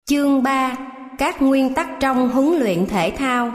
Chương 3. Các nguyên tắc trong huấn luyện thể thao.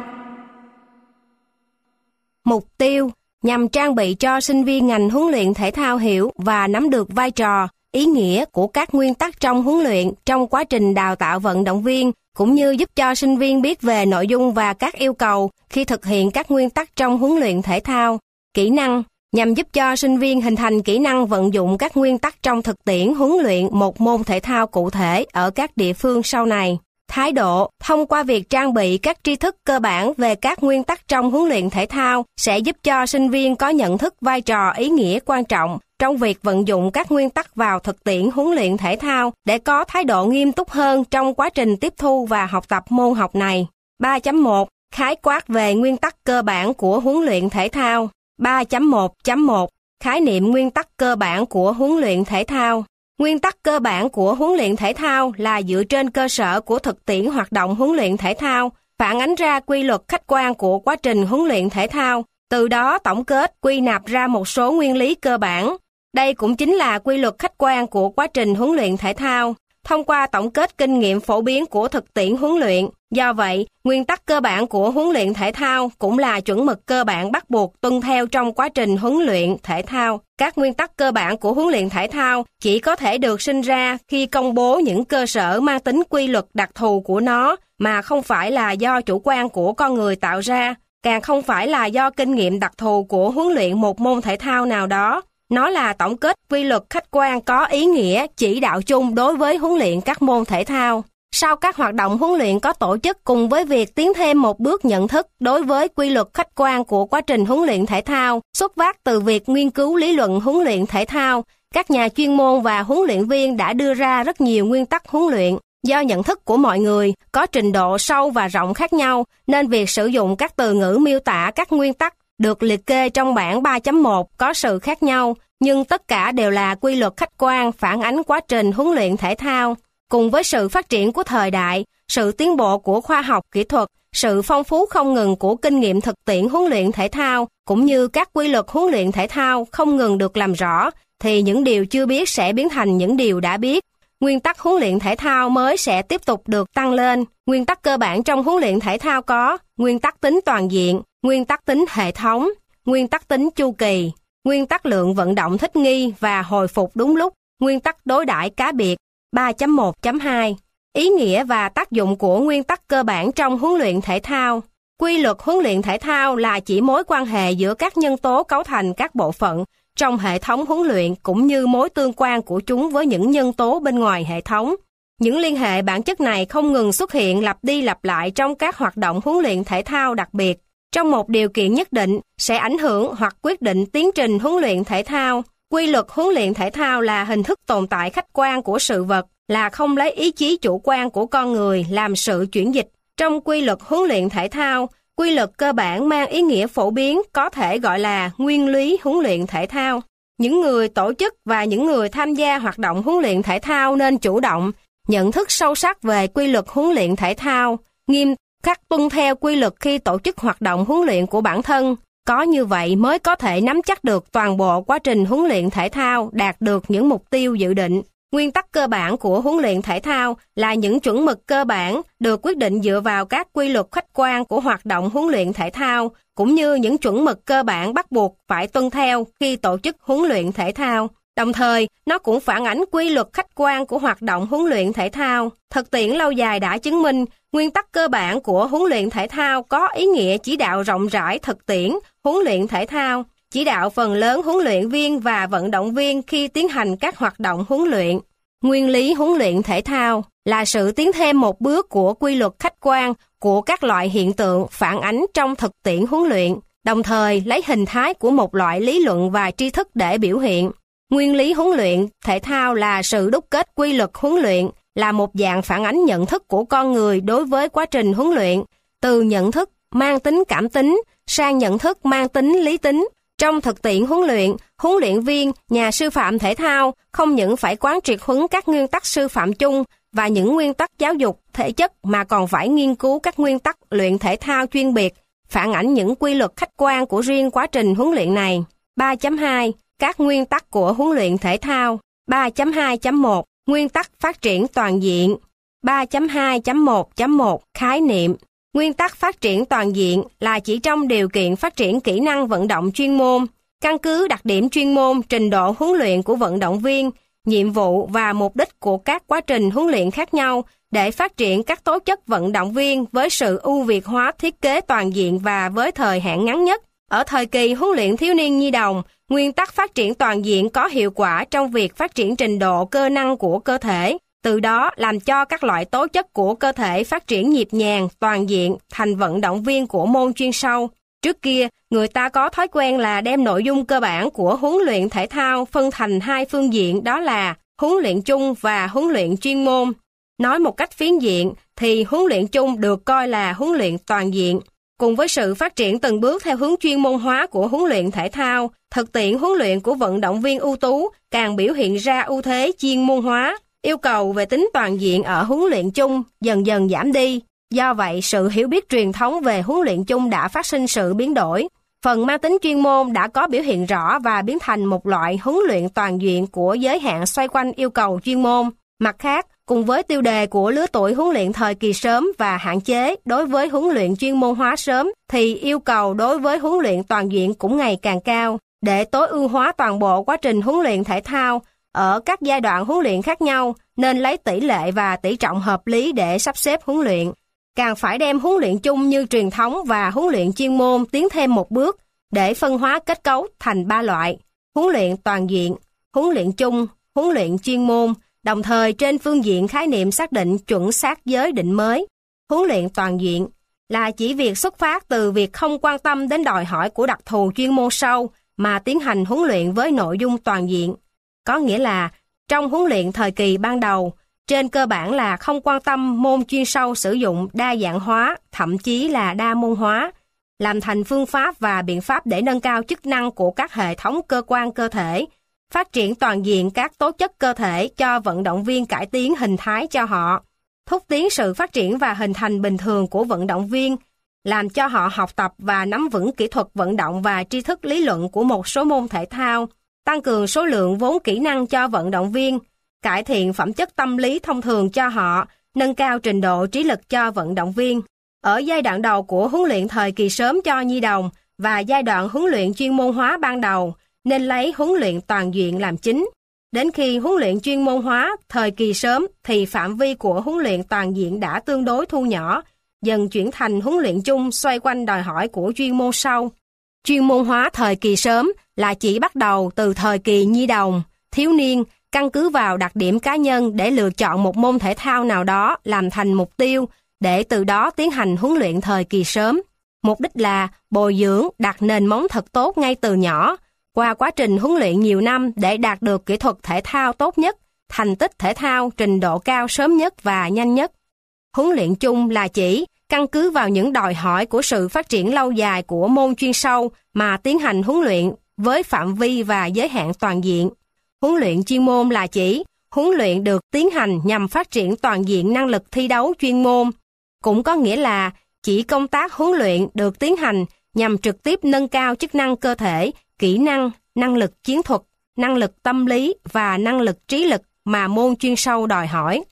Mục tiêu nhằm trang bị cho sinh viên ngành huấn luyện thể thao hiểu và nắm được vai trò, ý nghĩa của các nguyên tắc trong huấn luyện trong quá trình đào tạo vận động viên, cũng như giúp cho sinh viên biết về nội dung và các yêu cầu khi thực hiện các nguyên tắc trong huấn luyện thể thao. Kỹ năng nhằm giúp cho sinh viên hình thành kỹ năng vận dụng các nguyên tắc trong thực tiễn huấn luyện một môn thể thao cụ thể ở các địa phương sau này. Thái độ thông qua việc trang bị các tri thức cơ bản về các nguyên tắc trong huấn luyện thể thao sẽ giúp cho sinh viên có nhận thức vai trò ý nghĩa quan trọng trong việc vận dụng các nguyên tắc vào thực tiễn huấn luyện thể thao để có thái độ nghiêm túc hơn trong quá trình tiếp thu và học tập môn học này. 3.1 Khái quát về nguyên tắc cơ bản của huấn luyện thể thao. 3.1.1 Khái niệm nguyên tắc cơ bản của huấn luyện thể thao. Nguyên tắc cơ bản của huấn luyện thể thao là dựa trên cơ sở của thực tiễn hoạt động huấn luyện thể thao, phản ánh ra quy luật khách quan của quá trình huấn luyện thể thao, từ đó tổng kết quy nạp ra một số nguyên lý cơ bản. Đây cũng chính là quy luật khách quan của quá trình huấn luyện thể thao, thông qua tổng kết kinh nghiệm phổ biến của thực tiễn huấn luyện. Do vậy, nguyên tắc cơ bản của huấn luyện thể thao cũng là chuẩn mực cơ bản bắt buộc tuân theo trong quá trình huấn luyện thể thao. Các nguyên tắc cơ bản của huấn luyện thể thao chỉ có thể được sinh ra khi công bố những cơ sở mang tính quy luật đặc thù của nó, mà không phải là do chủ quan của con người tạo ra, càng không phải là do kinh nghiệm đặc thù của huấn luyện một môn thể thao nào đó. Nó là tổng kết quy luật khách quan có ý nghĩa chỉ đạo chung đối với huấn luyện các môn thể thao. Sau các hoạt động huấn luyện có tổ chức cùng với việc tiến thêm một bước nhận thức đối với quy luật khách quan của quá trình huấn luyện thể thao, xuất phát từ việc nghiên cứu lý luận huấn luyện thể thao, các nhà chuyên môn và huấn luyện viên đã đưa ra rất nhiều nguyên tắc huấn luyện. Do nhận thức của mọi người có trình độ sâu và rộng khác nhau, nên việc sử dụng các từ ngữ miêu tả các nguyên tắc được liệt kê trong bảng 3.1 có sự khác nhau, nhưng tất cả đều là quy luật khách quan phản ánh quá trình huấn luyện thể thao. Cùng với sự phát triển của thời đại, sự tiến bộ của khoa học kỹ thuật, sự phong phú không ngừng của kinh nghiệm thực tiễn huấn luyện thể thao, cũng như các quy luật huấn luyện thể thao không ngừng được làm rõ, thì những điều chưa biết sẽ biến thành những điều đã biết. Nguyên tắc huấn luyện thể thao mới sẽ tiếp tục được tăng lên. Nguyên tắc cơ bản trong huấn luyện thể thao có nguyên tắc tính toàn diện, nguyên tắc tính hệ thống, nguyên tắc tính chu kỳ, nguyên tắc lượng vận động thích nghi và hồi phục đúng lúc, nguyên tắc đối đãi cá biệt. 3.1.2 Ý nghĩa và tác dụng của nguyên tắc cơ bản trong huấn luyện thể thao. Quy luật huấn luyện thể thao là chỉ mối quan hệ giữa các nhân tố cấu thành các bộ phận trong hệ thống huấn luyện cũng như mối tương quan của chúng với những nhân tố bên ngoài hệ thống. Những liên hệ bản chất này không ngừng xuất hiện lặp đi lặp lại trong các hoạt động huấn luyện thể thao đặc biệt. Trong một điều kiện nhất định sẽ ảnh hưởng hoặc quyết định tiến trình huấn luyện thể thao. Quy luật huấn luyện thể thao là hình thức tồn tại khách quan của sự vật, là không lấy ý chí chủ quan của con người làm sự chuyển dịch. Trong quy luật huấn luyện thể thao, quy luật cơ bản mang ý nghĩa phổ biến có thể gọi là nguyên lý huấn luyện thể thao. Những người tổ chức và những người tham gia hoạt động huấn luyện thể thao nên chủ động, nhận thức sâu sắc về quy luật huấn luyện thể thao, nghiêm khắc tuân theo quy luật khi tổ chức hoạt động huấn luyện của bản thân. Có như vậy mới có thể nắm chắc được toàn bộ quá trình huấn luyện thể thao, đạt được những mục tiêu dự định. Nguyên tắc cơ bản của huấn luyện thể thao là những chuẩn mực cơ bản được quyết định dựa vào các quy luật khách quan của hoạt động huấn luyện thể thao, cũng như những chuẩn mực cơ bản bắt buộc phải tuân theo khi tổ chức huấn luyện thể thao. Đồng thời, nó cũng phản ánh quy luật khách quan của hoạt động huấn luyện thể thao. Thực tiễn lâu dài đã chứng minh, nguyên tắc cơ bản của huấn luyện thể thao có ý nghĩa chỉ đạo rộng rãi thực tiễn huấn luyện thể thao, chỉ đạo phần lớn huấn luyện viên và vận động viên khi tiến hành các hoạt động huấn luyện. Nguyên lý huấn luyện thể thao là sự tiến thêm một bước của quy luật khách quan của các loại hiện tượng phản ánh trong thực tiễn huấn luyện, đồng thời lấy hình thái của một loại lý luận và tri thức để biểu hiện. Nguyên lý huấn luyện thể thao là sự đúc kết quy luật huấn luyện, là một dạng phản ánh nhận thức của con người đối với quá trình huấn luyện, từ nhận thức mang tính cảm tính sang nhận thức mang tính lý tính. Trong thực tiễn huấn luyện viên, nhà sư phạm thể thao không những phải quán triệt huấn các nguyên tắc sư phạm chung và những nguyên tắc giáo dục thể chất, mà còn phải nghiên cứu các nguyên tắc luyện thể thao chuyên biệt, phản ảnh những quy luật khách quan của riêng quá trình huấn luyện này. 3.2 Các nguyên tắc của huấn luyện thể thao. 3.2.1 Nguyên tắc phát triển toàn diện. 3.2.1.1 Khái niệm. Nguyên tắc phát triển toàn diện là chỉ trong điều kiện phát triển kỹ năng vận động chuyên môn, căn cứ đặc điểm chuyên môn, trình độ huấn luyện của vận động viên, nhiệm vụ và mục đích của các quá trình huấn luyện khác nhau để phát triển các tố chất vận động viên với sự ưu việt hóa thiết kế toàn diện và với thời hạn ngắn nhất. Ở thời kỳ huấn luyện thiếu niên nhi đồng, nguyên tắc phát triển toàn diện có hiệu quả trong việc phát triển trình độ cơ năng của cơ thể, từ đó làm cho các loại tố chất của cơ thể phát triển nhịp nhàng, toàn diện thành vận động viên của môn chuyên sâu. Trước kia, người ta có thói quen là đem nội dung cơ bản của huấn luyện thể thao phân thành hai phương diện, đó là huấn luyện chung và huấn luyện chuyên môn. Nói một cách phiến diện thì huấn luyện chung được coi là huấn luyện toàn diện. Cùng với sự phát triển từng bước theo hướng chuyên môn hóa của huấn luyện thể thao, thực tiễn huấn luyện của vận động viên ưu tú càng biểu hiện ra ưu thế chuyên môn hóa. Yêu cầu về tính toàn diện ở huấn luyện chung dần dần giảm đi. Do vậy, sự hiểu biết truyền thống về huấn luyện chung đã phát sinh sự biến đổi. Phần mang tính chuyên môn đã có biểu hiện rõ và biến thành một loại huấn luyện toàn diện của giới hạn xoay quanh yêu cầu chuyên môn. Mặt khác, cùng với tiêu đề của lứa tuổi huấn luyện thời kỳ sớm và hạn chế đối với huấn luyện chuyên môn hóa sớm, thì yêu cầu đối với huấn luyện toàn diện cũng ngày càng cao. Để tối ưu hóa toàn bộ quá trình huấn luyện thể thao, ở các giai đoạn huấn luyện khác nhau, nên lấy tỷ lệ và tỷ trọng hợp lý để sắp xếp huấn luyện. Càng phải đem huấn luyện chung như truyền thống và huấn luyện chuyên môn tiến thêm một bước để phân hóa kết cấu thành 3 loại: huấn luyện toàn diện, huấn luyện chung, huấn luyện chuyên môn, đồng thời trên phương diện khái niệm xác định chuẩn xác giới định mới. Huấn luyện toàn diện là chỉ việc xuất phát từ việc không quan tâm đến đòi hỏi của đặc thù chuyên môn sâu mà tiến hành huấn luyện với nội dung toàn diện. Có nghĩa là trong huấn luyện thời kỳ ban đầu, trên cơ bản là không quan tâm môn chuyên sâu sử dụng đa dạng hóa, thậm chí là đa môn hóa, làm thành phương pháp và biện pháp để nâng cao chức năng của các hệ thống cơ quan cơ thể, phát triển toàn diện các tố chất cơ thể cho vận động viên, cải tiến hình thái cho họ, thúc tiến sự phát triển và hình thành bình thường của vận động viên, làm cho họ học tập và nắm vững kỹ thuật vận động và tri thức lý luận của một số môn thể thao, tăng cường số lượng vốn kỹ năng cho vận động viên, cải thiện phẩm chất tâm lý thông thường cho họ, nâng cao trình độ trí lực cho vận động viên. Ở giai đoạn đầu của huấn luyện thời kỳ sớm cho nhi đồng và giai đoạn huấn luyện chuyên môn hóa ban đầu, nên lấy huấn luyện toàn diện làm chính. Đến khi huấn luyện chuyên môn hóa thời kỳ sớm thì phạm vi của huấn luyện toàn diện đã tương đối thu nhỏ, dần chuyển thành huấn luyện chung xoay quanh đòi hỏi của chuyên môn sau. Chuyên môn hóa thời kỳ sớm là chỉ bắt đầu từ thời kỳ nhi đồng, thiếu niên, căn cứ vào đặc điểm cá nhân để lựa chọn một môn thể thao nào đó làm thành mục tiêu, để từ đó tiến hành huấn luyện thời kỳ sớm. Mục đích là bồi dưỡng, đặt nền móng thật tốt ngay từ nhỏ, qua quá trình huấn luyện nhiều năm để đạt được kỹ thuật thể thao tốt nhất, thành tích thể thao trình độ cao sớm nhất và nhanh nhất. Huấn luyện chung là chỉ căn cứ vào những đòi hỏi của sự phát triển lâu dài của môn chuyên sâu mà tiến hành huấn luyện với phạm vi và giới hạn toàn diện. Huấn luyện chuyên môn là chỉ huấn luyện được tiến hành nhằm phát triển toàn diện năng lực thi đấu chuyên môn, cũng có nghĩa là chỉ công tác huấn luyện được tiến hành nhằm trực tiếp nâng cao chức năng cơ thể, kỹ năng, năng lực chiến thuật, năng lực tâm lý và năng lực trí lực mà môn chuyên sâu đòi hỏi.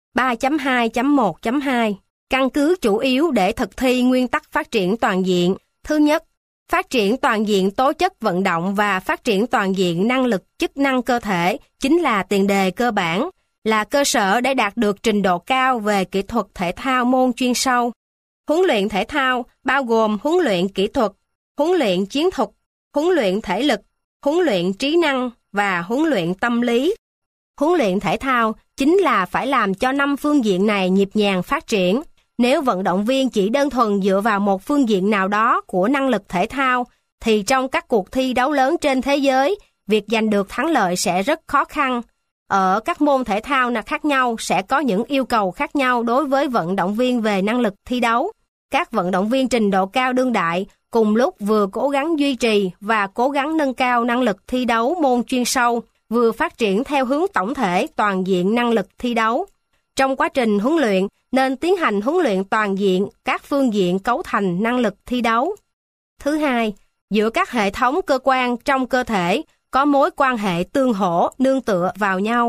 3.2.1.2 Căn cứ chủ yếu để thực thi nguyên tắc phát triển toàn diện. Thứ nhất, phát triển toàn diện tố chất vận động và phát triển toàn diện năng lực chức năng cơ thể chính là tiền đề cơ bản, là cơ sở để đạt được trình độ cao về kỹ thuật thể thao môn chuyên sâu. Huấn luyện thể thao bao gồm huấn luyện kỹ thuật, huấn luyện chiến thuật, huấn luyện thể lực, huấn luyện trí năng và huấn luyện tâm lý. Huấn luyện thể thao chính là phải làm cho 5 phương diện này nhịp nhàng phát triển. Nếu vận động viên chỉ đơn thuần dựa vào một phương diện nào đó của năng lực thể thao, thì trong các cuộc thi đấu lớn trên thế giới, việc giành được thắng lợi sẽ rất khó khăn. Ở các môn thể thao khác nhau sẽ có những yêu cầu khác nhau đối với vận động viên về năng lực thi đấu. Các vận động viên trình độ cao đương đại cùng lúc vừa cố gắng duy trì và cố gắng nâng cao năng lực thi đấu môn chuyên sâu, vừa phát triển theo hướng tổng thể toàn diện năng lực thi đấu. Trong quá trình huấn luyện, nên tiến hành huấn luyện toàn diện các phương diện cấu thành năng lực thi đấu. Thứ hai, giữa các hệ thống cơ quan trong cơ thể có mối quan hệ tương hỗ, nương tựa vào nhau.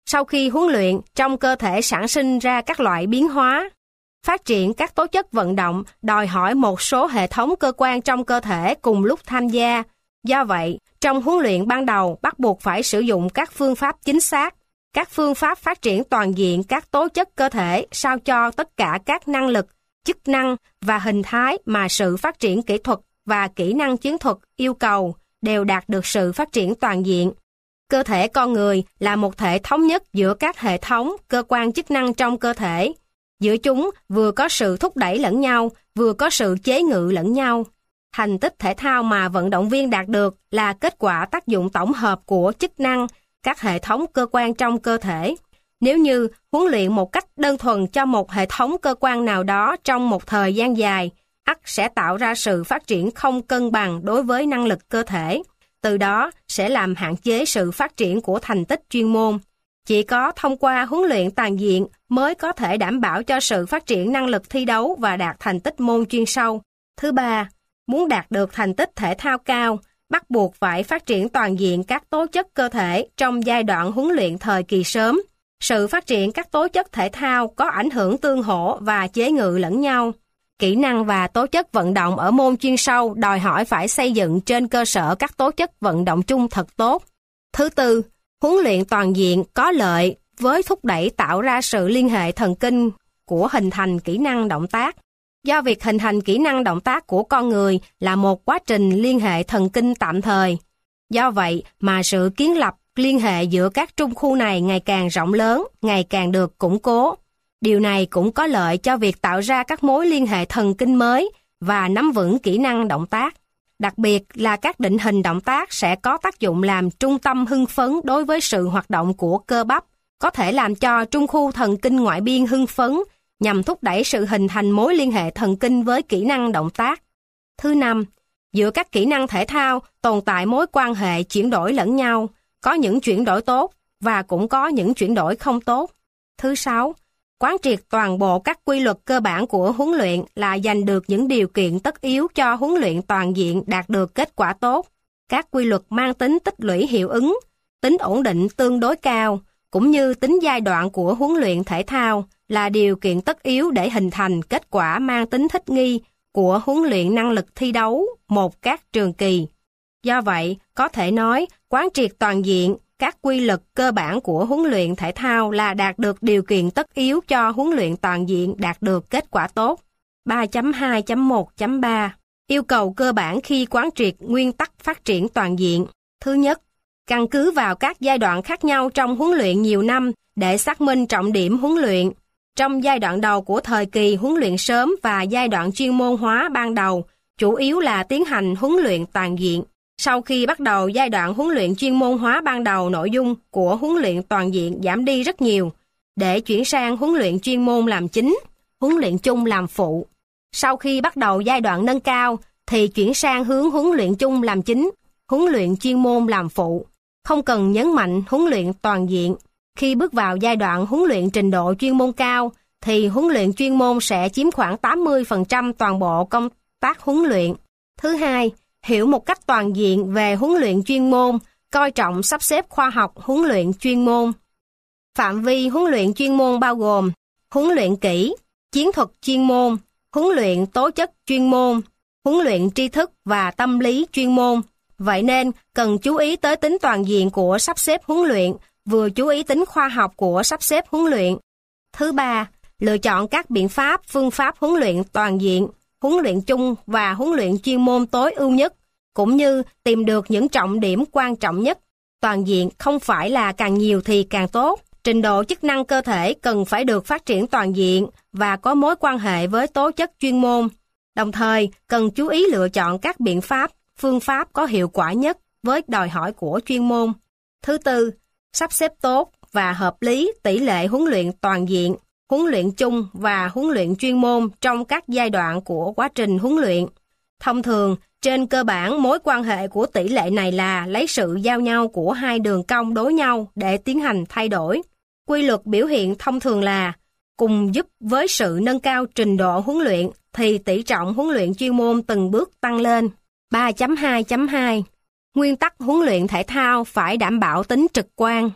Sau khi huấn luyện, trong cơ thể sản sinh ra các loại biến hóa. Phát triển các tố chất vận động đòi hỏi một số hệ thống cơ quan trong cơ thể cùng lúc tham gia. Do vậy, trong huấn luyện ban đầu bắt buộc phải sử dụng các phương pháp chính xác, các phương pháp phát triển toàn diện các tố chất cơ thể sao cho tất cả các năng lực, chức năng và hình thái mà sự phát triển kỹ thuật và kỹ năng chiến thuật yêu cầu đều đạt được sự phát triển toàn diện. Cơ thể con người là một thể thống nhất giữa các hệ thống, cơ quan chức năng trong cơ thể. Giữa chúng vừa có sự thúc đẩy lẫn nhau, vừa có sự chế ngự lẫn nhau. Thành tích thể thao mà vận động viên đạt được là kết quả tác dụng tổng hợp của chức năng, các hệ thống cơ quan trong cơ thể. Nếu như huấn luyện một cách đơn thuần cho một hệ thống cơ quan nào đó trong một thời gian dài, ắt sẽ tạo ra sự phát triển không cân bằng đối với năng lực cơ thể. Từ đó sẽ làm hạn chế sự phát triển của thành tích chuyên môn. Chỉ có thông qua huấn luyện toàn diện mới có thể đảm bảo cho sự phát triển năng lực thi đấu và đạt thành tích môn chuyên sâu. Thứ ba, muốn đạt được thành tích thể thao cao, bắt buộc phải phát triển toàn diện các tố chất cơ thể trong giai đoạn huấn luyện thời kỳ sớm. Sự phát triển các tố chất thể thao có ảnh hưởng tương hỗ và chế ngự lẫn nhau. Kỹ năng và tố chất vận động ở môn chuyên sâu đòi hỏi phải xây dựng trên cơ sở các tố chất vận động chung thật tốt. Thứ tư, huấn luyện toàn diện có lợi với thúc đẩy tạo ra sự liên hệ thần kinh của hình thành kỹ năng động tác. Do việc hình thành kỹ năng động tác của con người là một quá trình liên hệ thần kinh tạm thời. Do vậy mà sự kiến lập liên hệ giữa các trung khu này ngày càng rộng lớn, ngày càng được củng cố. Điều này cũng có lợi cho việc tạo ra các mối liên hệ thần kinh mới và nắm vững kỹ năng động tác. Đặc biệt là các định hình động tác sẽ có tác dụng làm trung tâm hưng phấn đối với sự hoạt động của cơ bắp, có thể làm cho trung khu thần kinh ngoại biên hưng phấn nhằm thúc đẩy sự hình thành mối liên hệ thần kinh với kỹ năng động tác. Thứ năm, giữa các kỹ năng thể thao tồn tại mối quan hệ chuyển đổi lẫn nhau, có những chuyển đổi tốt và cũng có những chuyển đổi không tốt. Thứ sáu, quán triệt toàn bộ các quy luật cơ bản của huấn luyện là giành được những điều kiện tất yếu cho huấn luyện toàn diện đạt được kết quả tốt. Các quy luật mang tính tích lũy hiệu ứng, tính ổn định tương đối cao, cũng như tính giai đoạn của huấn luyện thể thao là điều kiện tất yếu để hình thành kết quả mang tính thích nghi của huấn luyện năng lực thi đấu một các trường kỳ. Do vậy, có thể nói, quán triệt toàn diện các quy luật cơ bản của huấn luyện thể thao là đạt được điều kiện tất yếu cho huấn luyện toàn diện đạt được kết quả tốt. 3.2.1.3 Yêu cầu cơ bản khi quán triệt nguyên tắc phát triển toàn diện. Thứ nhất, căn cứ vào các giai đoạn khác nhau trong huấn luyện nhiều năm để xác minh trọng điểm huấn luyện. Trong giai đoạn đầu của thời kỳ huấn luyện sớm và giai đoạn chuyên môn hóa ban đầu, chủ yếu là tiến hành huấn luyện toàn diện. Sau khi bắt đầu giai đoạn huấn luyện chuyên môn hóa ban đầu, nội dung của huấn luyện toàn diện giảm đi rất nhiều, để chuyển sang huấn luyện chuyên môn làm chính, huấn luyện chung làm phụ. Sau khi bắt đầu giai đoạn nâng cao, thì chuyển sang hướng huấn luyện chung làm chính, huấn luyện chuyên môn làm phụ. Không cần nhấn mạnh huấn luyện toàn diện. Khi bước vào giai đoạn huấn luyện trình độ chuyên môn cao, thì huấn luyện chuyên môn sẽ chiếm khoảng 80% toàn bộ công tác huấn luyện. Thứ hai, hiểu một cách toàn diện về huấn luyện chuyên môn, coi trọng sắp xếp khoa học huấn luyện chuyên môn. Phạm vi huấn luyện chuyên môn bao gồm huấn luyện kỹ, chiến thuật chuyên môn, huấn luyện tố chất chuyên môn, huấn luyện tri thức và tâm lý chuyên môn. Vậy nên, cần chú ý tới tính toàn diện của sắp xếp huấn luyện, vừa chú ý tính khoa học của sắp xếp huấn luyện. Thứ ba, lựa chọn các biện pháp, phương pháp huấn luyện toàn diện, huấn luyện chung và huấn luyện chuyên môn tối ưu nhất, cũng như tìm được những trọng điểm quan trọng nhất. Toàn diện không phải là càng nhiều thì càng tốt. Trình độ chức năng cơ thể cần phải được phát triển toàn diện và có mối quan hệ với tố chất chuyên môn. Đồng thời, cần chú ý lựa chọn các biện pháp, phương pháp có hiệu quả nhất với đòi hỏi của chuyên môn. Thứ tư, sắp xếp tốt và hợp lý tỷ lệ huấn luyện toàn diện, huấn luyện chung và huấn luyện chuyên môn trong các giai đoạn của quá trình huấn luyện. Thông thường, trên cơ bản mối quan hệ của tỷ lệ này là lấy sự giao nhau của hai đường cong đối nhau để tiến hành thay đổi. Quy luật biểu hiện thông thường là cùng giúp với sự nâng cao trình độ huấn luyện thì tỷ trọng huấn luyện chuyên môn từng bước tăng lên. 3.2.2 Nguyên tắc huấn luyện thể thao phải đảm bảo tính trực quan.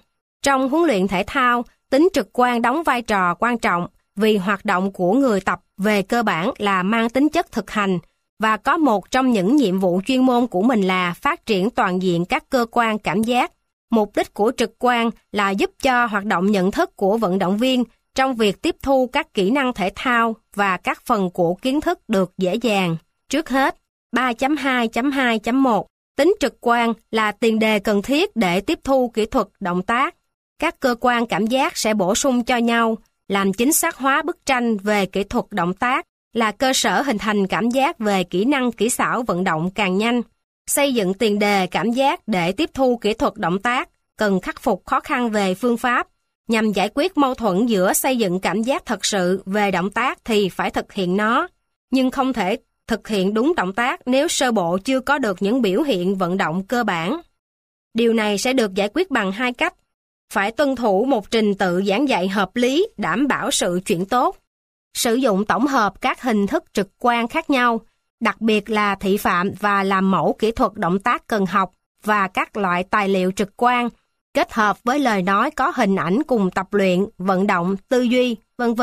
Trong huấn luyện thể thao, tính trực quan đóng vai trò quan trọng vì hoạt động của người tập về cơ bản là mang tính chất thực hành và có một trong những nhiệm vụ chuyên môn của mình là phát triển toàn diện các cơ quan cảm giác. Mục đích của trực quan là giúp cho hoạt động nhận thức của vận động viên trong việc tiếp thu các kỹ năng thể thao và các phần của kiến thức được dễ dàng. Trước hết, 3.2.2.1 tính trực quan là tiền đề cần thiết để tiếp thu kỹ thuật động tác. Các cơ quan cảm giác sẽ bổ sung cho nhau, làm chính xác hóa bức tranh về kỹ thuật động tác, là cơ sở hình thành cảm giác về kỹ năng kỹ xảo vận động càng nhanh. Xây dựng tiền đề cảm giác để tiếp thu kỹ thuật động tác, cần khắc phục khó khăn về phương pháp. Nhằm giải quyết mâu thuẫn giữa xây dựng cảm giác thật sự về động tác thì phải thực hiện nó, nhưng không thể thực hiện đúng động tác nếu sơ bộ chưa có được những biểu hiện vận động cơ bản. Điều này sẽ được giải quyết bằng hai cách. Phải tuân thủ một trình tự giảng dạy hợp lý, đảm bảo sự chuyển tốt. Sử dụng tổng hợp các hình thức trực quan khác nhau, đặc biệt là thị phạm và làm mẫu kỹ thuật động tác cần học và các loại tài liệu trực quan, kết hợp với lời nói có hình ảnh cùng tập luyện, vận động, tư duy, v.v.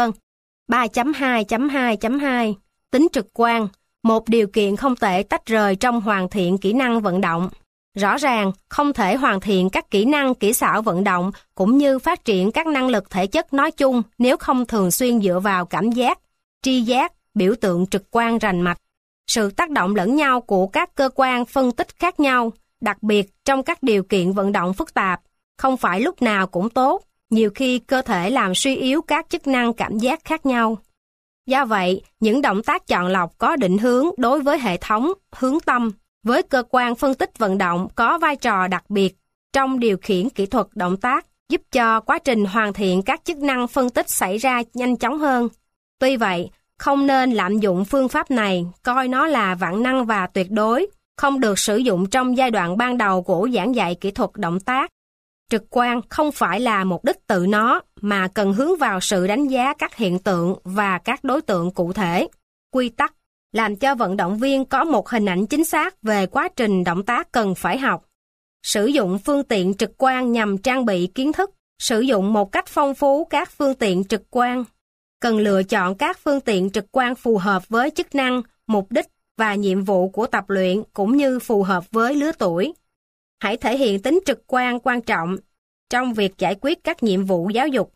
3.2.2.2 tính trực quan, một điều kiện không thể tách rời trong hoàn thiện kỹ năng vận động. Rõ ràng, không thể hoàn thiện các kỹ năng kỹ xảo vận động cũng như phát triển các năng lực thể chất nói chung nếu không thường xuyên dựa vào cảm giác, tri giác, biểu tượng trực quan rành mạch. Sự tác động lẫn nhau của các cơ quan phân tích khác nhau, đặc biệt trong các điều kiện vận động phức tạp, không phải lúc nào cũng tốt, nhiều khi cơ thể làm suy yếu các chức năng cảm giác khác nhau. Do vậy, những động tác chọn lọc có định hướng đối với hệ thống, hướng tâm, với cơ quan phân tích vận động có vai trò đặc biệt trong điều khiển kỹ thuật động tác, giúp cho quá trình hoàn thiện các chức năng phân tích xảy ra nhanh chóng hơn. Tuy vậy, không nên lạm dụng phương pháp này, coi nó là vạn năng và tuyệt đối, không được sử dụng trong giai đoạn ban đầu của giảng dạy kỹ thuật động tác. Trực quan không phải là mục đích tự nó, mà cần hướng vào sự đánh giá các hiện tượng và các đối tượng cụ thể. Quy tắc làm cho vận động viên có một hình ảnh chính xác về quá trình động tác cần phải học. Sử dụng phương tiện trực quan nhằm trang bị kiến thức, sử dụng một cách phong phú các phương tiện trực quan. Cần lựa chọn các phương tiện trực quan phù hợp với chức năng, mục đích và nhiệm vụ của tập luyện cũng như phù hợp với lứa tuổi. Hãy thể hiện tính trực quan quan trọng trong việc giải quyết các nhiệm vụ giáo dục.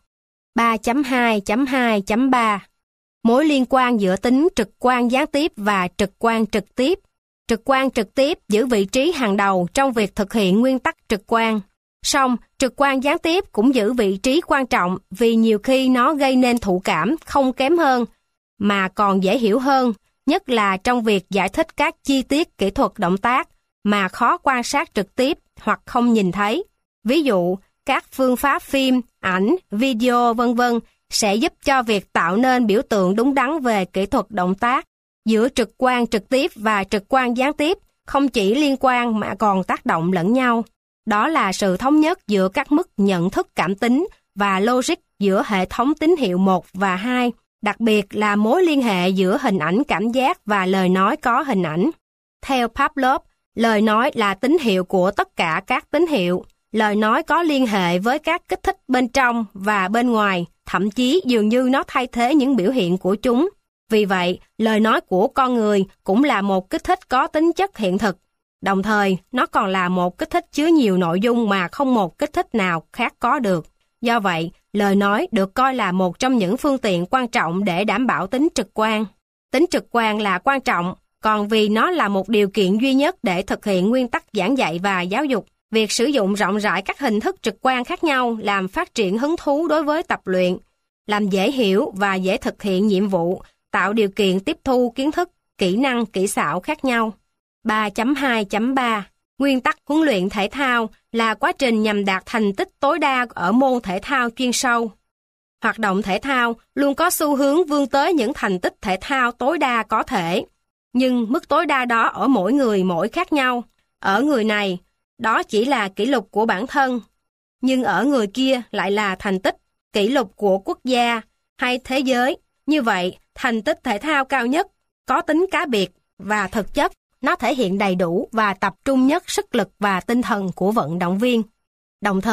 3.2.2.3 Mối liên quan giữa tính trực quan gián tiếp và trực quan trực tiếp. Trực quan trực tiếp giữ vị trí hàng đầu trong việc thực hiện nguyên tắc trực quan. Song, trực quan gián tiếp cũng giữ vị trí quan trọng vì nhiều khi nó gây nên thụ cảm không kém hơn, mà còn dễ hiểu hơn, nhất là trong việc giải thích các chi tiết kỹ thuật động tác mà khó quan sát trực tiếp hoặc không nhìn thấy. Ví dụ, các phương pháp phim, ảnh, video v.v. sẽ giúp cho việc tạo nên biểu tượng đúng đắn về kỹ thuật động tác. Giữa trực quan trực tiếp và trực quan gián tiếp không chỉ liên quan mà còn tác động lẫn nhau. Đó là sự thống nhất giữa các mức nhận thức cảm tính và logic giữa hệ thống tín hiệu 1 và 2, đặc biệt là mối liên hệ giữa hình ảnh cảm giác và lời nói có hình ảnh. Theo Pavlov, lời nói là tín hiệu của tất cả các tín hiệu. Lời nói có liên hệ với các kích thích bên trong và bên ngoài, thậm chí dường như nó thay thế những biểu hiện của chúng. Vì vậy, lời nói của con người cũng là một kích thích có tính chất hiện thực. Đồng thời, nó còn là một kích thích chứa nhiều nội dung mà không một kích thích nào khác có được. Do vậy, lời nói được coi là một trong những phương tiện quan trọng để đảm bảo tính trực quan. Tính trực quan là quan trọng, còn vì nó là một điều kiện duy nhất để thực hiện nguyên tắc giảng dạy và giáo dục. Việc sử dụng rộng rãi các hình thức trực quan khác nhau làm phát triển hứng thú đối với tập luyện, làm dễ hiểu và dễ thực hiện nhiệm vụ, tạo điều kiện tiếp thu kiến thức, kỹ năng, kỹ xảo khác nhau. 3.2.3 Nguyên tắc huấn luyện thể thao là quá trình nhằm đạt thành tích tối đa ở môn thể thao chuyên sâu. Hoạt động thể thao luôn có xu hướng vươn tới những thành tích thể thao tối đa có thể, nhưng mức tối đa đó ở mỗi người mỗi khác nhau. Ở người này, đó chỉ là kỷ lục của bản thân, nhưng ở người kia lại là thành tích, kỷ lục của quốc gia hay thế giới. Như vậy, thành tích thể thao cao nhất có tính cá biệt và thực chất, nó thể hiện đầy đủ và tập trung nhất sức lực và tinh thần của vận động viên. Đồng thời,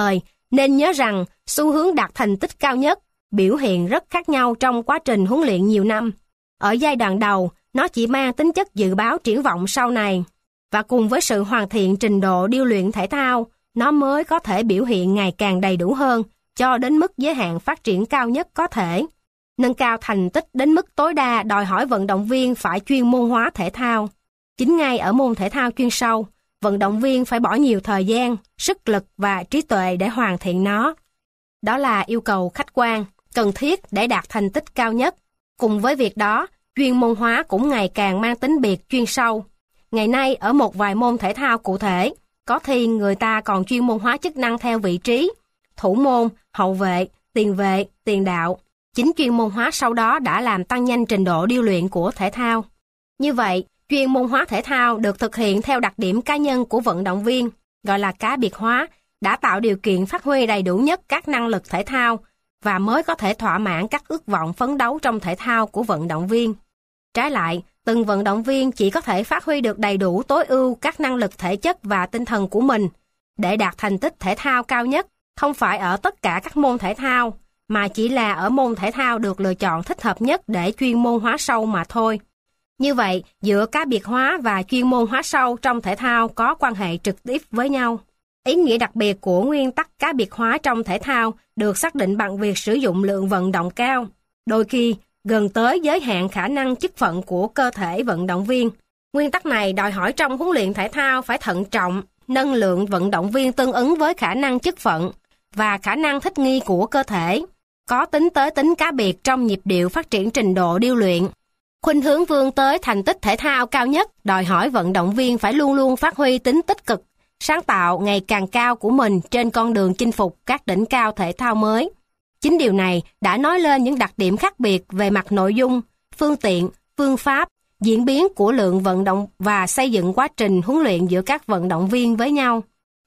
Nên nhớ rằng xu hướng đạt thành tích cao nhất biểu hiện rất khác nhau trong quá trình huấn luyện nhiều năm. Ở giai đoạn đầu, nó chỉ mang tính chất dự báo triển vọng sau này. Và cùng với sự hoàn thiện trình độ điêu luyện thể thao, nó mới có thể biểu hiện ngày càng đầy đủ hơn cho đến mức giới hạn phát triển cao nhất có thể. Nâng cao thành tích đến mức tối đa đòi hỏi vận động viên phải chuyên môn hóa thể thao. Chính ngay ở môn thể thao chuyên sâu, vận động viên phải bỏ nhiều thời gian, sức lực và trí tuệ để hoàn thiện nó. Đó là yêu cầu khách quan, cần thiết để đạt thành tích cao nhất. Cùng với việc đó, chuyên môn hóa cũng ngày càng mang tính biệt chuyên sâu. Ngày nay, ở một vài môn thể thao cụ thể, có thi người ta còn chuyên môn hóa chức năng theo vị trí, thủ môn, hậu vệ, tiền đạo. Chính chuyên môn hóa sau đó đã làm tăng nhanh trình độ điêu luyện của thể thao. Như vậy, chuyên môn hóa thể thao được thực hiện theo đặc điểm cá nhân của vận động viên, gọi là cá biệt hóa, đã tạo điều kiện phát huy đầy đủ nhất các năng lực thể thao và mới có thể thỏa mãn các ước vọng phấn đấu trong thể thao của vận động viên. Trái lại, từng vận động viên chỉ có thể phát huy được đầy đủ tối ưu các năng lực thể chất và tinh thần của mình để đạt thành tích thể thao cao nhất, không phải ở tất cả các môn thể thao, mà chỉ là ở môn thể thao được lựa chọn thích hợp nhất để chuyên môn hóa sâu mà thôi. Như vậy, giữa cá biệt hóa và chuyên môn hóa sâu trong thể thao có quan hệ trực tiếp với nhau. Ý nghĩa đặc biệt của nguyên tắc cá biệt hóa trong thể thao được xác định bằng việc sử dụng lượng vận động cao, đôi khi gần tới giới hạn khả năng chức phận của cơ thể vận động viên. Nguyên tắc này đòi hỏi trong huấn luyện thể thao phải thận trọng, nâng lượng vận động viên tương ứng với khả năng chức phận và khả năng thích nghi của cơ thể, có tính tới tính cá biệt trong nhịp điệu phát triển trình độ điêu luyện. Khuynh hướng vươn tới thành tích thể thao cao nhất đòi hỏi vận động viên phải luôn luôn phát huy tính tích cực, sáng tạo ngày càng cao của mình trên con đường chinh phục các đỉnh cao thể thao mới. Chính điều này đã nói lên những đặc điểm khác biệt về mặt nội dung, phương tiện, phương pháp, diễn biến của lượng vận động và xây dựng quá trình huấn luyện giữa các vận động viên với nhau.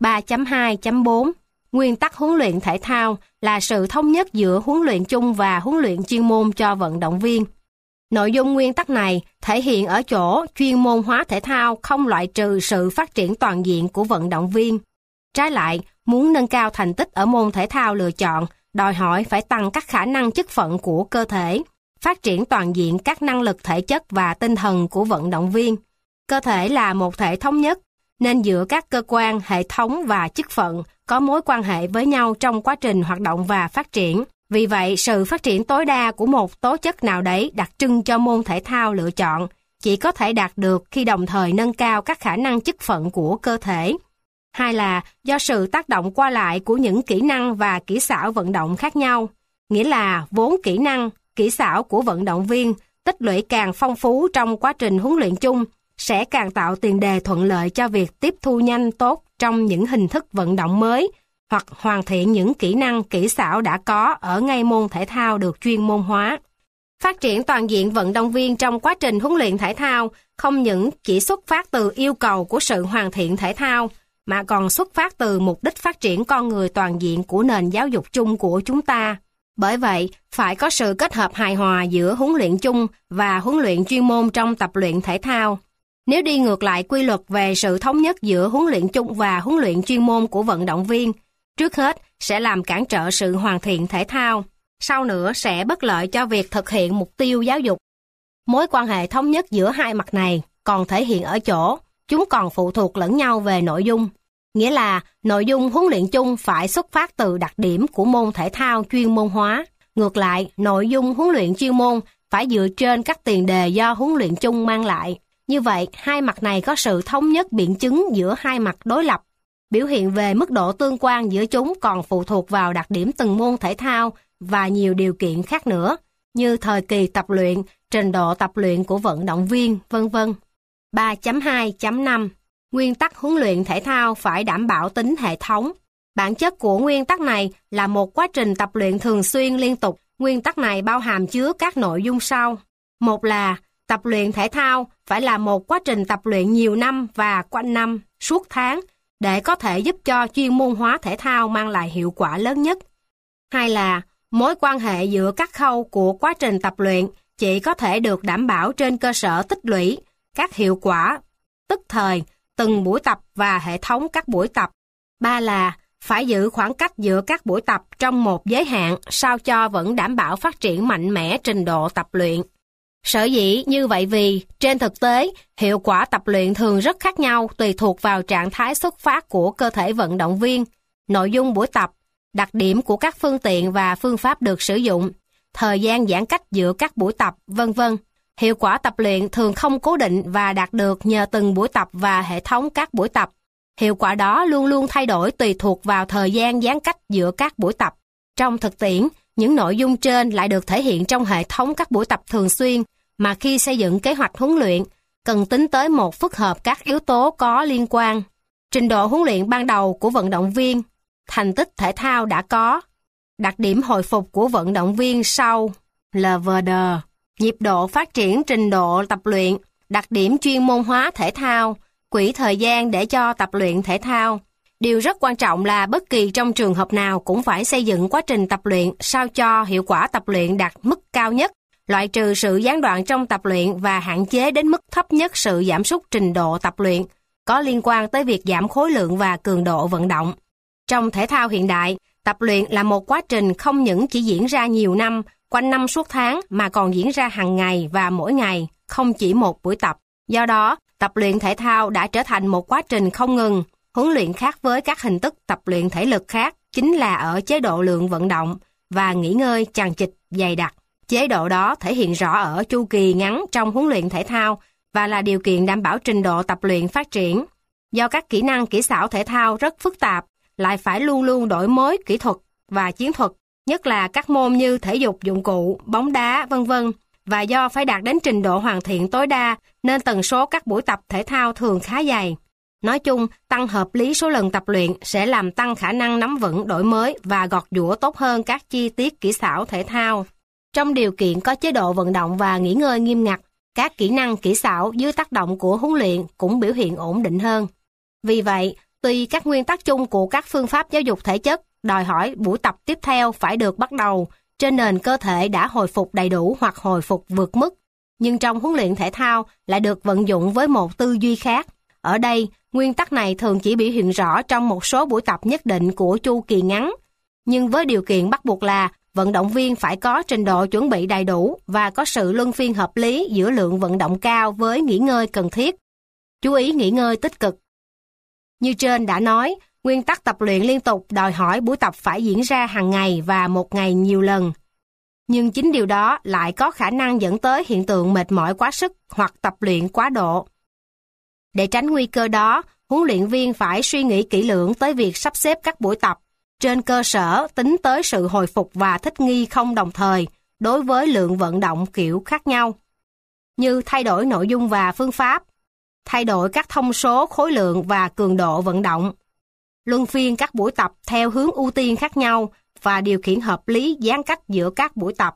3.2.4 Nguyên tắc huấn luyện thể thao là sự thống nhất giữa huấn luyện chung và huấn luyện chuyên môn cho vận động viên. Nội dung nguyên tắc này thể hiện ở chỗ chuyên môn hóa thể thao không loại trừ sự phát triển toàn diện của vận động viên. Trái lại, muốn nâng cao thành tích ở môn thể thao lựa chọn, đòi hỏi phải tăng các khả năng chức phận của cơ thể, phát triển toàn diện các năng lực thể chất và tinh thần của vận động viên. Cơ thể là một thể thống nhất, nên giữa các cơ quan, hệ thống và chức phận có mối quan hệ với nhau trong quá trình hoạt động và phát triển. Vì vậy, sự phát triển tối đa của một tố chất nào đấy đặc trưng cho môn thể thao lựa chọn chỉ có thể đạt được khi đồng thời nâng cao các khả năng chức phận của cơ thể. Hai là do sự tác động qua lại của những kỹ năng và kỹ xảo vận động khác nhau, nghĩa là vốn kỹ năng, kỹ xảo của vận động viên tích lũy càng phong phú trong quá trình huấn luyện chung sẽ càng tạo tiền đề thuận lợi cho việc tiếp thu nhanh tốt trong những hình thức vận động mới hoặc hoàn thiện những kỹ năng, kỹ xảo đã có ở ngay môn thể thao được chuyên môn hóa. Phát triển toàn diện vận động viên trong quá trình huấn luyện thể thao không những chỉ xuất phát từ yêu cầu của sự hoàn thiện thể thao, mà còn xuất phát từ mục đích phát triển con người toàn diện của nền giáo dục chung của chúng ta. Bởi vậy, phải có sự kết hợp hài hòa giữa huấn luyện chung và huấn luyện chuyên môn trong tập luyện thể thao. Nếu đi ngược lại quy luật về sự thống nhất giữa huấn luyện chung và huấn luyện chuyên môn của vận động viên, trước hết sẽ làm cản trở sự hoàn thiện thể thao, sau nữa sẽ bất lợi cho việc thực hiện mục tiêu giáo dục. Mối quan hệ thống nhất giữa hai mặt này còn thể hiện ở chỗ chúng còn phụ thuộc lẫn nhau về nội dung. Nghĩa là nội dung huấn luyện chung phải xuất phát từ đặc điểm của môn thể thao chuyên môn hóa. Ngược lại, nội dung huấn luyện chuyên môn phải dựa trên các tiền đề do huấn luyện chung mang lại. Như vậy, hai mặt này có sự thống nhất biện chứng giữa hai mặt đối lập. Biểu hiện về mức độ tương quan giữa chúng còn phụ thuộc vào đặc điểm từng môn thể thao và nhiều điều kiện khác nữa, như thời kỳ tập luyện, trình độ tập luyện của vận động viên, v.v. 3.2.5 Nguyên tắc huấn luyện thể thao phải đảm bảo tính hệ thống. Bản chất của nguyên tắc này là một quá trình tập luyện thường xuyên liên tục. Nguyên tắc này bao hàm chứa các nội dung sau. Một là tập luyện thể thao phải là một quá trình tập luyện nhiều năm và quanh năm, suốt tháng, để có thể giúp cho chuyên môn hóa thể thao mang lại hiệu quả lớn nhất. Hai là mối quan hệ giữa các khâu của quá trình tập luyện chỉ có thể được đảm bảo trên cơ sở tích lũy các hiệu quả tức thời từng buổi tập và hệ thống các buổi tập. Ba là phải giữ khoảng cách giữa các buổi tập trong một giới hạn sao cho vẫn đảm bảo phát triển mạnh mẽ trình độ tập luyện. Sở dĩ như vậy vì, trên thực tế, hiệu quả tập luyện thường rất khác nhau tùy thuộc vào trạng thái xuất phát của cơ thể vận động viên, nội dung buổi tập, đặc điểm của các phương tiện và phương pháp được sử dụng, thời gian giãn cách giữa các buổi tập, v.v. Hiệu quả tập luyện thường không cố định và đạt được nhờ từng buổi tập và hệ thống các buổi tập. Hiệu quả đó luôn luôn thay đổi tùy thuộc vào thời gian giãn cách giữa các buổi tập. Trong thực tiễn, những nội dung trên lại được thể hiện trong hệ thống các buổi tập thường xuyên, mà khi xây dựng kế hoạch huấn luyện, cần tính tới một phức hợp các yếu tố có liên quan. Trình độ huấn luyện ban đầu của vận động viên, thành tích thể thao đã có, đặc điểm hồi phục của vận động viên sau LVD, nhịp độ phát triển trình độ tập luyện, đặc điểm chuyên môn hóa thể thao, quỹ thời gian để cho tập luyện thể thao. Điều rất quan trọng là bất kỳ trong trường hợp nào cũng phải xây dựng quá trình tập luyện sao cho hiệu quả tập luyện đạt mức cao nhất, loại trừ sự gián đoạn trong tập luyện và hạn chế đến mức thấp nhất sự giảm sút trình độ tập luyện, có liên quan tới việc giảm khối lượng và cường độ vận động. Trong thể thao hiện đại, tập luyện là một quá trình không những chỉ diễn ra nhiều năm, quanh năm suốt tháng mà còn diễn ra hàng ngày và mỗi ngày, không chỉ một buổi tập. Do đó, tập luyện thể thao đã trở thành một quá trình không ngừng. Huấn luyện khác với các hình thức tập luyện thể lực khác chính là ở chế độ lượng vận động và nghỉ ngơi chằng chịt dày đặc. Chế độ đó thể hiện rõ ở chu kỳ ngắn trong huấn luyện thể thao và là điều kiện đảm bảo trình độ tập luyện phát triển. Do các kỹ năng kỹ xảo thể thao rất phức tạp, lại phải luôn luôn đổi mới kỹ thuật và chiến thuật, nhất là các môn như thể dục dụng cụ, bóng đá, v.v. Và do phải đạt đến trình độ hoàn thiện tối đa, nên tần số các buổi tập thể thao thường khá dày. Nói chung, tăng hợp lý số lần tập luyện sẽ làm tăng khả năng nắm vững, đổi mới và gọt giũa tốt hơn các chi tiết kỹ xảo thể thao. Trong điều kiện có chế độ vận động và nghỉ ngơi nghiêm ngặt, các kỹ năng kỹ xảo dưới tác động của huấn luyện cũng biểu hiện ổn định hơn. Vì vậy, tuy các nguyên tắc chung của các phương pháp giáo dục thể chất đòi hỏi buổi tập tiếp theo phải được bắt đầu trên nền cơ thể đã hồi phục đầy đủ hoặc hồi phục vượt mức, nhưng trong huấn luyện thể thao lại được vận dụng với một tư duy khác. Ở đây, nguyên tắc này thường chỉ biểu hiện rõ trong một số buổi tập nhất định của chu kỳ ngắn, nhưng với điều kiện bắt buộc là vận động viên phải có trình độ chuẩn bị đầy đủ và có sự luân phiên hợp lý giữa lượng vận động cao với nghỉ ngơi cần thiết. Chú ý nghỉ ngơi tích cực. Như trên đã nói, nguyên tắc tập luyện liên tục đòi hỏi buổi tập phải diễn ra hàng ngày và một ngày nhiều lần. Nhưng chính điều đó lại có khả năng dẫn tới hiện tượng mệt mỏi quá sức hoặc tập luyện quá độ. Để tránh nguy cơ đó, huấn luyện viên phải suy nghĩ kỹ lưỡng tới việc sắp xếp các buổi tập, trên cơ sở tính tới sự hồi phục và thích nghi không đồng thời đối với lượng vận động kiểu khác nhau, như thay đổi nội dung và phương pháp, thay đổi các thông số khối lượng và cường độ vận động, luân phiên các buổi tập theo hướng ưu tiên khác nhau và điều khiển hợp lý giãn cách giữa các buổi tập.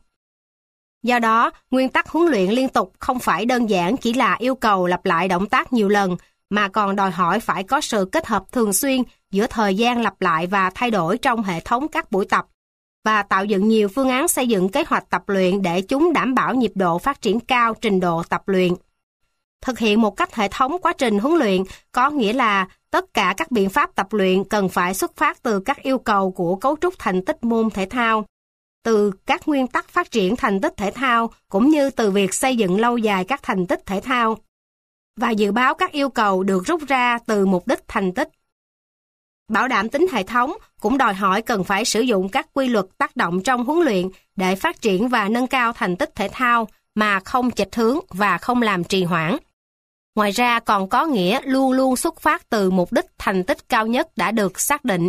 Do đó, nguyên tắc huấn luyện liên tục không phải đơn giản chỉ là yêu cầu lặp lại động tác nhiều lần, mà còn đòi hỏi phải có sự kết hợp thường xuyên giữa thời gian lặp lại và thay đổi trong hệ thống các buổi tập, và tạo dựng nhiều phương án xây dựng kế hoạch tập luyện để chúng đảm bảo nhịp độ phát triển cao trình độ tập luyện. Thực hiện một cách hệ thống quá trình huấn luyện có nghĩa là tất cả các biện pháp tập luyện cần phải xuất phát từ các yêu cầu của cấu trúc thành tích môn thể thao, từ các nguyên tắc phát triển thành tích thể thao cũng như từ việc xây dựng lâu dài các thành tích thể thao và dự báo các yêu cầu được rút ra từ mục đích thành tích. Bảo đảm tính hệ thống cũng đòi hỏi cần phải sử dụng các quy luật tác động trong huấn luyện để phát triển và nâng cao thành tích thể thao mà không chệch hướng và không làm trì hoãn. Ngoài ra còn có nghĩa luôn luôn xuất phát từ mục đích thành tích cao nhất đã được xác định.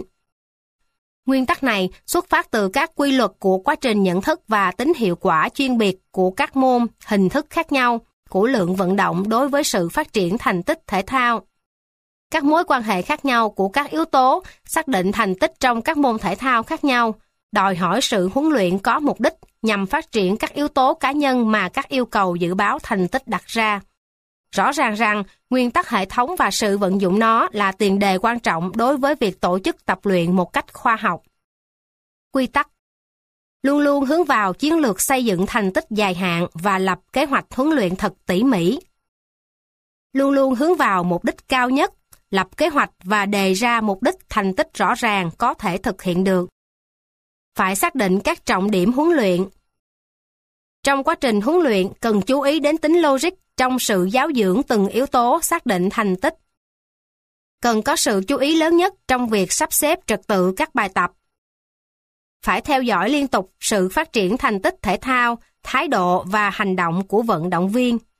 Nguyên tắc này xuất phát từ các quy luật của quá trình nhận thức và tính hiệu quả chuyên biệt của các môn, hình thức khác nhau, của lượng vận động đối với sự phát triển thành tích thể thao. Các mối quan hệ khác nhau của các yếu tố xác định thành tích trong các môn thể thao khác nhau, đòi hỏi sự huấn luyện có mục đích nhằm phát triển các yếu tố cá nhân mà các yêu cầu dự báo thành tích đặt ra. Rõ ràng rằng, nguyên tắc hệ thống và sự vận dụng nó là tiền đề quan trọng đối với việc tổ chức tập luyện một cách khoa học. Quy tắc: luôn luôn hướng vào chiến lược xây dựng thành tích dài hạn và lập kế hoạch huấn luyện thật tỉ mỉ. Luôn luôn hướng vào mục đích cao nhất lập kế hoạch và đề ra mục đích thành tích rõ ràng có thể thực hiện được. Phải xác định các trọng điểm huấn luyện. Trong quá trình huấn luyện cần chú ý đến tính logic trong sự giáo dưỡng từng yếu tố xác định thành tích. Cần có sự chú ý lớn nhất trong việc sắp xếp trật tự các bài tập. Phải theo dõi liên tục sự phát triển thành tích thể thao, thái độ và hành động của vận động viên.